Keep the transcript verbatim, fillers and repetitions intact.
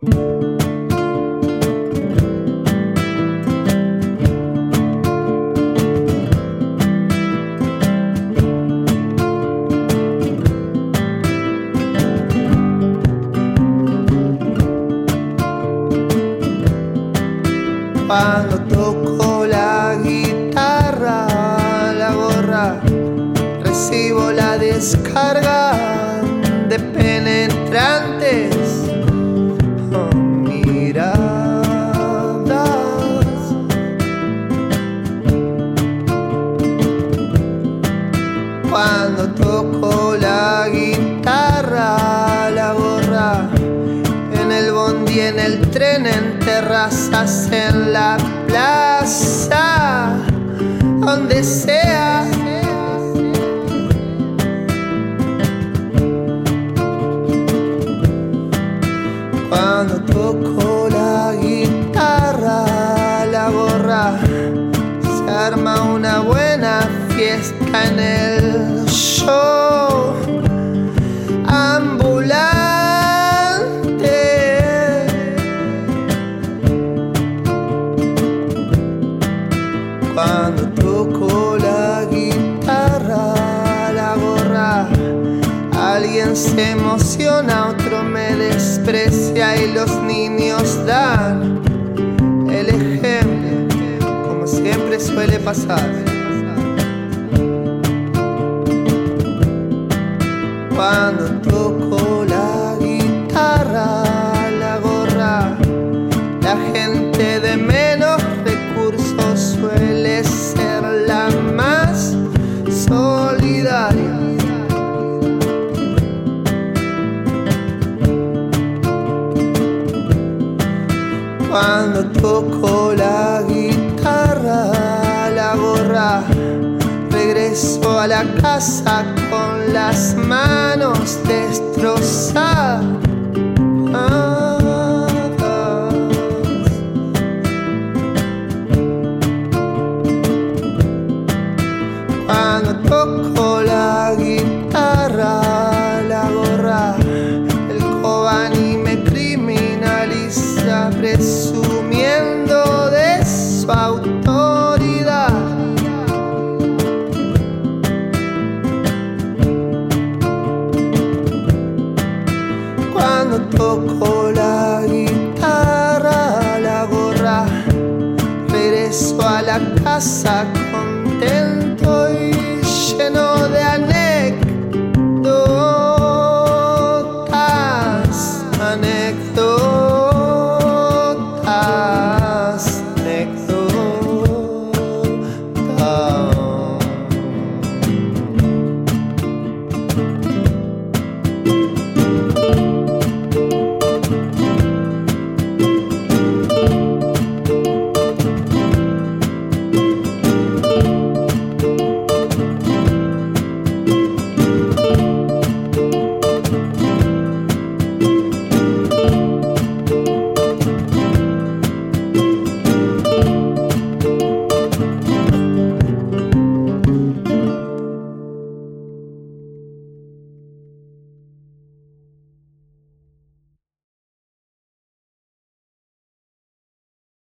Cuando toco la guitarra, la gorra, recibo la descarga de penetrantes oh, miradas. Cuando toco la guitarra, la gorra, en el bondi, en el tren, en terrazas, en la plaza, donde sea. Cuando toco la guitarra, la gorra, se arma una buena fiesta en el show ambulante. Cuando toco la guitarra, la gorra, alguien se emociona, otro me desprecia y los niños dan el ejemplo, como siempre suele pasar. Cuando toco la guitarra, la gorra, la gente de menos recursos suele ser la más solidaria. Cuando toco la guitarra, la gorra, regreso a la casa con las manos destrozadas. Cuando toco la guitarra, la gorra, el Kobani me criminaliza presumiendo de su autoridad. Cuando toco la guitarra, la gorra, regreso a la casa con